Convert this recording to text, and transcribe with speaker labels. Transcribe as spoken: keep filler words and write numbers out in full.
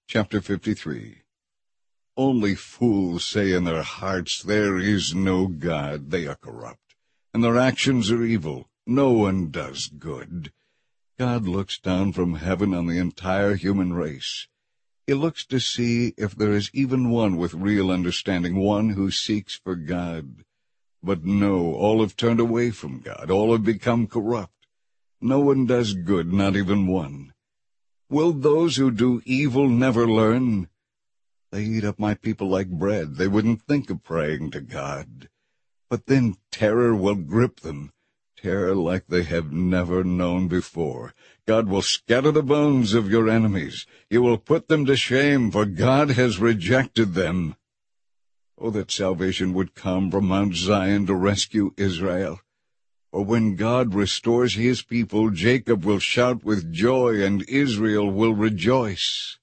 Speaker 1: Chapter fifty-three. Only fools say in their hearts, "There is no God." They are corrupt, and their actions are evil. No one does good. God looks down from heaven on the entire human race. He looks to see if there is even one with real understanding, one who seeks for God. But no, all have turned away from God. All have become corrupt. No one does good, not even one. Will those who do evil never learn? They eat up my people like bread. They wouldn't think of praying to God. But then terror will grip them, terror like they have never known before. God will scatter the bones of your enemies. You will put them to shame, for God has rejected them. Oh, that salvation would come from Mount Zion to rescue Israel. For when God restores his people, Jacob will shout with joy, and Israel will rejoice.